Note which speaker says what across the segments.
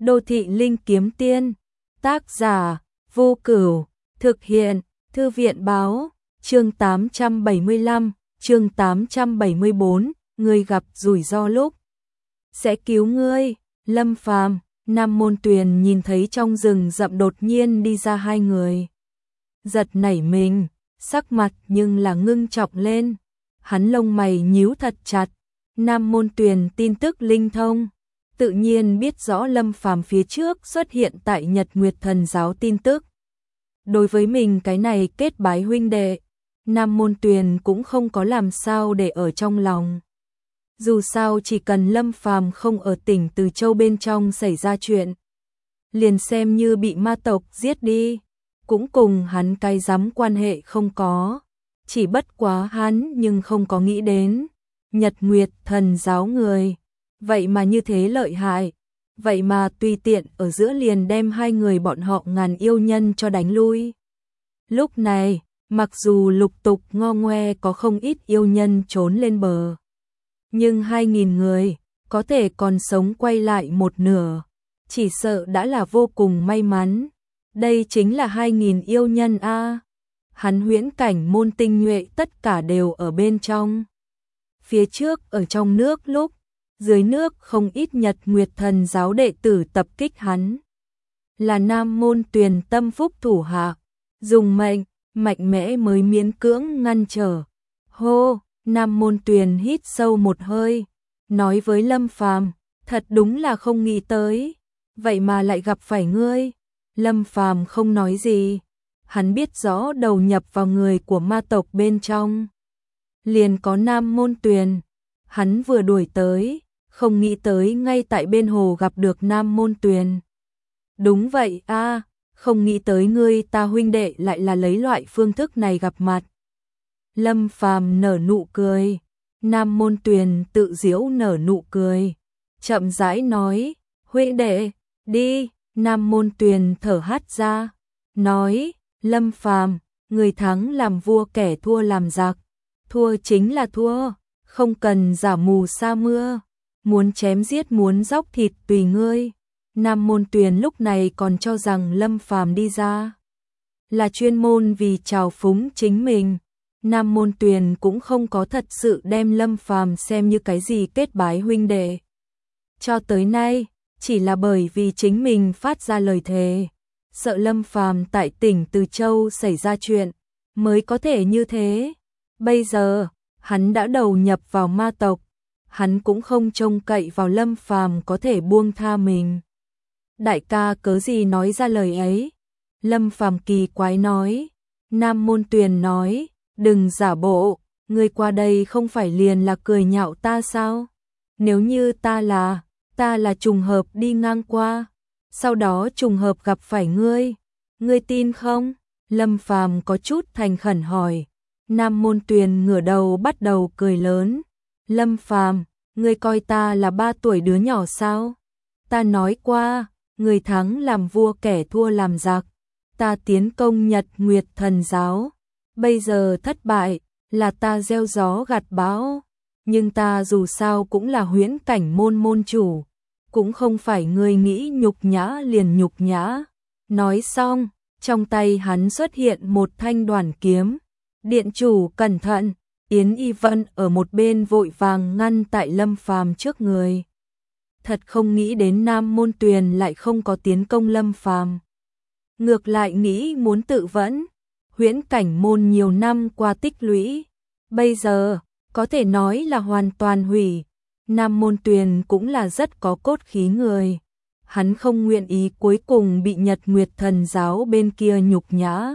Speaker 1: Đô thị linh kiếm tiên, tác giả, Vô Cửu, thực hiện, Thư viện báo, chương 875, chương 874, người gặp rủi ro lúc sẽ cứu ngươi, Lâm Phàm. Nam Môn Tuyền nhìn thấy trong rừng rậm đột nhiên đi ra hai người. Giật nảy mình, sắc mặt nhưng là ngưng trọng lên. Hắn lông mày nhíu thật chặt. Nam Môn Tuyền tin tức linh thông, tự nhiên biết rõ Lâm Phàm phía trước xuất hiện tại Nhật Nguyệt Thần giáo tin tức. Đối với mình cái này kết bái huynh đệ, Nam Môn Tuyền cũng không có làm sao để ở trong lòng. Dù sao chỉ cần Lâm Phàm không ở tỉnh Từ Châu bên trong xảy ra chuyện, liền xem như bị ma tộc giết đi, cũng cùng hắn cái dám quan hệ không có. Chỉ bất quá hắn nhưng không có nghĩ đến Nhật Nguyệt Thần giáo người vậy mà như thế lợi hại, vậy mà tùy tiện ở giữa liền đem hai người bọn họ ngàn yêu nhân cho đánh lui. Lúc này, mặc dù lục tục ngo ngoe có không ít yêu nhân trốn lên bờ, nhưng 2.000 người có thể còn sống quay lại một nửa, chỉ sợ đã là vô cùng may mắn. Đây chính là 2.000 yêu nhân a. Hắn huyễn cảnh môn tinh nhuệ tất cả đều ở bên trong. Phía trước ở trong nước lúc, dưới nước không ít Nhật Nguyệt Thần giáo đệ tử tập kích hắn. Là Nam Môn Tuyền tâm phúc thủ hạ, dùng mệnh, mạnh mẽ mới miễn cưỡng ngăn trở. Hô, Nam Môn Tuyền hít sâu một hơi, nói với Lâm Phàm, thật đúng là không nghĩ tới, vậy mà lại gặp phải ngươi. Lâm Phàm không nói gì, hắn biết rõ đầu nhập vào người của ma tộc bên trong liền có Nam Môn Tuyền. Hắn vừa đuổi tới, không nghĩ tới ngay tại bên hồ gặp được Nam Môn Tuyền. Đúng vậy a, không nghĩ tới ngươi ta huynh đệ lại là lấy loại phương thức này gặp mặt. Lâm Phàm nở nụ cười, Nam Môn Tuyền tự giễu nở nụ cười, chậm rãi nói, huynh đệ, đi. Nam Môn Tuyền thở hắt ra, nói, Lâm Phàm, người thắng làm vua kẻ thua làm giặc, thua chính là thua, không cần giả mù sa mưa, muốn chém giết muốn dóc thịt tùy ngươi. Nam Môn Tuyền lúc này còn cho rằng Lâm Phàm đi ra là chuyên môn vì trào phúng chính mình. Nam Môn Tuyền cũng không có thật sự đem Lâm Phàm xem như cái gì kết bái huynh đệ. Cho tới nay, chỉ là bởi vì chính mình phát ra lời thề, sợ Lâm Phàm tại tỉnh Từ Châu xảy ra chuyện, mới có thể như thế. Bây giờ, hắn đã đầu nhập vào ma tộc, hắn cũng không trông cậy vào Lâm Phàm có thể buông tha mình. Đại ca cớ gì nói ra lời ấy? Lâm Phàm kỳ quái nói. Nam Môn Tuyền nói, đừng giả bộ, ngươi qua đây không phải liền là cười nhạo ta sao? Nếu như ta là trùng hợp đi ngang qua, sau đó trùng hợp gặp phải ngươi tin không? Lâm Phàm có chút thành khẩn hỏi. Nam Môn Tuyền ngửa đầu bắt đầu cười lớn. Lâm Phàm, ngươi coi ta là 3 tuổi đứa nhỏ sao? Ta nói qua, người thắng làm vua kẻ thua làm giặc. Ta tiến công Nhật Nguyệt Thần giáo, bây giờ thất bại, là ta gieo gió gặt bão. Nhưng ta dù sao cũng là huyễn cảnh môn môn chủ, cũng không phải ngươi nghĩ nhục nhã liền nhục nhã. Nói xong, trong tay hắn xuất hiện một thanh đoản kiếm. Điện chủ cẩn thận, Yến Y Vân ở một bên vội vàng ngăn tại Lâm Phàm trước người. Thật không nghĩ đến Nam Môn Tuyền lại không có tiến công Lâm Phàm, ngược lại nghĩ muốn tự vẫn. Huyễn cảnh môn nhiều năm qua tích lũy, bây giờ có thể nói là hoàn toàn hủy. Nam Môn Tuyền cũng là rất có cốt khí người, hắn không nguyện ý cuối cùng bị Nhật Nguyệt Thần giáo bên kia nhục nhã.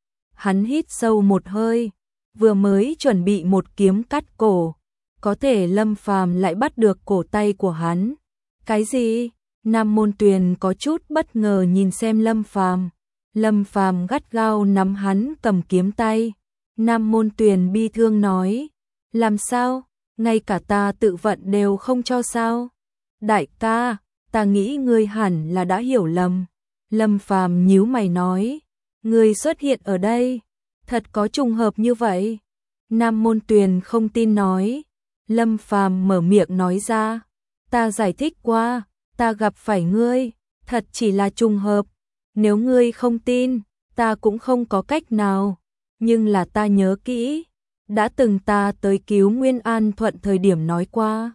Speaker 1: Hắn hít sâu một hơi, vừa mới chuẩn bị một kiếm cắt cổ, có thể Lâm Phàm lại bắt được cổ tay của hắn. Cái gì? Nam Môn Tuyền có chút bất ngờ nhìn xem Lâm Phàm. Lâm Phàm gắt gao nắm hắn cầm kiếm tay. Nam Môn Tuyền bi thương nói, làm sao? Ngay cả ta tự vận đều không cho sao? Đại ca, ta nghĩ ngươi hẳn là đã hiểu lầm. Lâm Phàm nhíu mày nói, ngươi xuất hiện ở đây, thật có trùng hợp như vậy? Nam Môn Tuyền không tin nói. Lâm Phàm mở miệng nói ra, ta giải thích qua, ta gặp phải ngươi, thật chỉ là trùng hợp. Nếu ngươi không tin, ta cũng không có cách nào. Nhưng là ta nhớ kỹ, đã từng ta tới cứu Nguyên An Thuận thời điểm nói qua.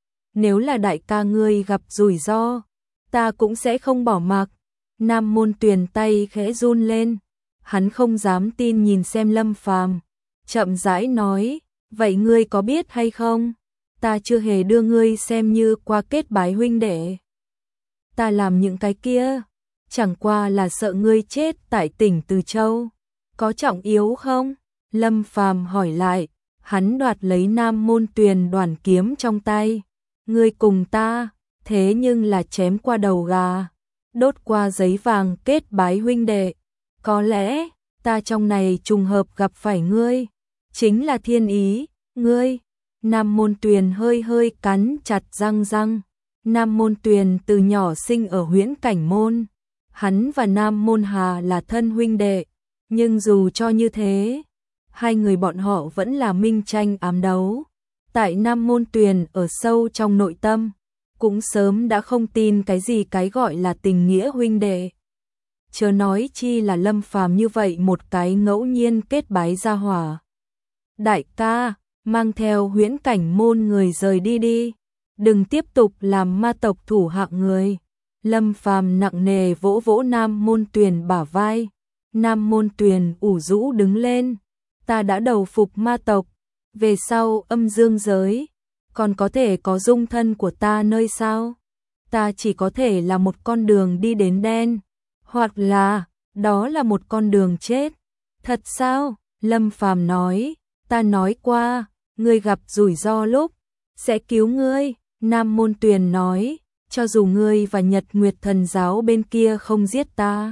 Speaker 1: Nếu là đại ca ngươi gặp rủi ro, ta cũng sẽ không bỏ mặc. Nam Môn Tuyền tay khẽ run lên, hắn không dám tin nhìn xem Lâm Phàm, chậm rãi nói, vậy ngươi có biết hay không? Ta chưa hề đưa ngươi xem như qua kết bái huynh đệ. Ta làm những cái kia, chẳng qua là sợ ngươi chết tại tỉnh Từ Châu. Có trọng yếu không? Lâm Phàm hỏi lại, hắn đoạt lấy Nam Môn Tuyền đoàn kiếm trong tay. Ngươi cùng ta, thế nhưng là chém qua đầu gà, đốt qua giấy vàng kết bái huynh đệ. Có lẽ, ta trong này trùng hợp gặp phải ngươi, chính là thiên ý, ngươi. Nam Môn Tuyền hơi hơi cắn chặt răng. Nam Môn Tuyền từ nhỏ sinh ở Huyễn Cảnh Môn, hắn và Nam Môn Hà là thân huynh đệ, nhưng dù cho như thế, hai người bọn họ vẫn là minh tranh ám đấu. Tại Nam Môn Tuyền ở sâu trong nội tâm, cũng sớm đã không tin cái gì cái gọi là tình nghĩa huynh đệ. Chớ nói chi là Lâm Phàm như vậy một cái ngẫu nhiên kết bái gia hỏa. Đại ca, mang theo Huyễn Cảnh Môn người rời đi đi, đừng tiếp tục làm ma tộc thủ hạng người. Lâm Phàm nặng nề vỗ vỗ Nam Môn Tuyền bả vai. Nam Môn Tuyền ủ rũ đứng lên, ta đã đầu phục ma tộc, về sau âm dương giới, còn có thể có dung thân của ta nơi sao? Ta chỉ có thể là một con đường đi đến đen, hoặc là, đó là một con đường chết. Thật sao? Lâm Phàm nói, ta nói qua, ngươi gặp rủi ro lúc, sẽ cứu ngươi. Nam Môn Tuyền nói, cho dù ngươi và Nhật Nguyệt Thần Giáo bên kia không giết ta,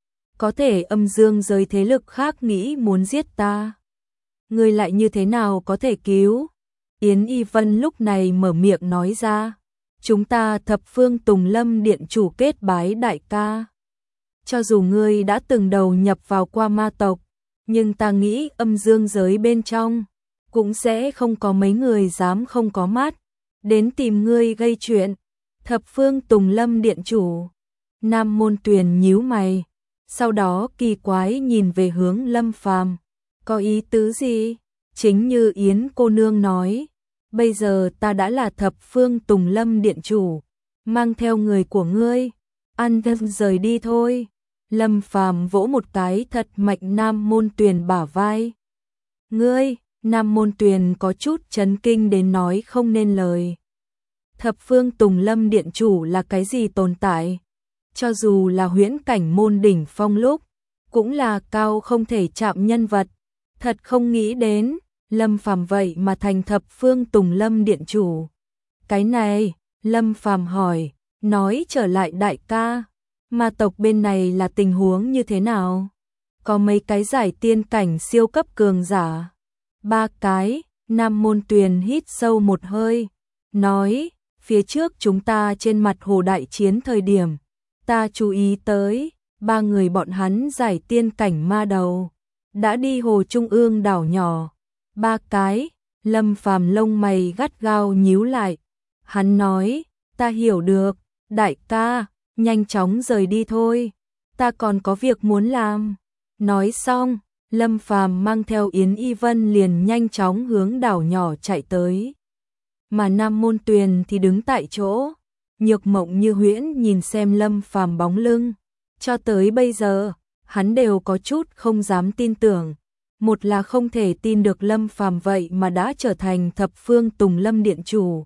Speaker 1: có thể âm dương giới thế lực khác nghĩ muốn giết ta, ngươi lại như thế nào có thể cứu? Yến Y Vân lúc này mở miệng nói ra, chúng ta thập phương Tùng Lâm Điện chủ kết bái đại ca. Cho dù ngươi đã từng đầu nhập vào qua ma tộc, nhưng ta nghĩ âm dương giới bên trong, cũng sẽ không có mấy người dám không có mắt, đến tìm ngươi gây chuyện. Thập phương Tùng Lâm Điện chủ. Nam Môn Tuyền nhíu mày, sau đó kỳ quái nhìn về hướng Lâm Phàm, có ý tứ gì? Chính như Yến cô nương nói, bây giờ ta đã là thập phương Tùng Lâm Điện chủ, mang theo người của ngươi, an tâm rời đi thôi. Lâm Phàm vỗ một cái thật mạnh Nam Môn Tuyền bả vai. Ngươi, Nam Môn Tuyền có chút chấn kinh đến nói không nên lời. Thập phương Tùng Lâm Điện chủ là cái gì tồn tại? Cho dù là Huyễn Cảnh Môn đỉnh phong lúc, cũng là cao không thể chạm nhân vật. Thật không nghĩ đến, Lâm Phàm vậy mà thành thập phương Tùng Lâm Điện chủ. Cái này, Lâm Phàm hỏi, nói trở lại đại ca, ma tộc bên này là tình huống như thế nào? Có mấy cái giải tiên cảnh siêu cấp cường giả? 3 cái. Nam Môn Tuyền hít sâu một hơi, nói, phía trước chúng ta trên mặt hồ đại chiến thời điểm, ta chú ý tới, 3 người bọn hắn giải tiên cảnh ma đầu, đã đi hồ trung ương đảo nhỏ. 3 cái. Lâm Phàm lông mày gắt gao nhíu lại, hắn nói, ta hiểu được, đại ca, nhanh chóng rời đi thôi, ta còn có việc muốn làm. Nói xong, Lâm Phàm mang theo Yến Y Vân liền nhanh chóng hướng đảo nhỏ chạy tới. Mà Nam Môn Tuyền thì đứng tại chỗ, nhược mộng như huyễn nhìn xem Lâm Phàm bóng lưng. Cho tới bây giờ, hắn đều có chút không dám tin tưởng. Một là không thể tin được Lâm Phàm vậy mà đã trở thành thập phương Tùng Lâm Điện chủ,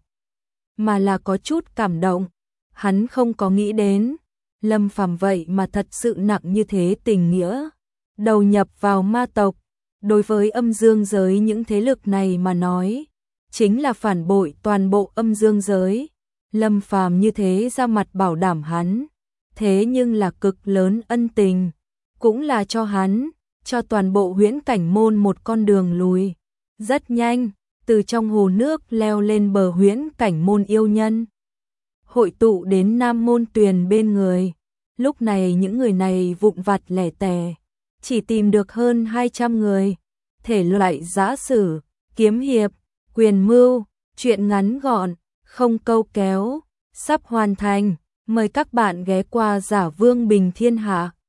Speaker 1: mà là có chút cảm động. Hắn không có nghĩ đến, Lâm Phàm vậy mà thật sự nặng như thế tình nghĩa, đầu nhập vào ma tộc. Đối với âm dương giới những thế lực này mà nói, chính là phản bội toàn bộ âm dương giới. Lâm Phàm như thế ra mặt bảo đảm hắn, thế nhưng là cực lớn ân tình, cũng là cho hắn, cho toàn bộ Huyễn Cảnh Môn một con đường lùi. Rất nhanh, từ trong hồ nước leo lên bờ Huyễn Cảnh Môn yêu nhân, hội tụ đến Nam Môn Tuyền bên người. Lúc này những người này vụn vặt lẻ tẻ, chỉ tìm được hơn 200 người, thể loại giã sử, kiếm hiệp, quyền mưu, truyện ngắn gọn, không câu kéo, sắp hoàn thành. Mời các bạn ghé qua Giả Vương Bình Thiên Hạ.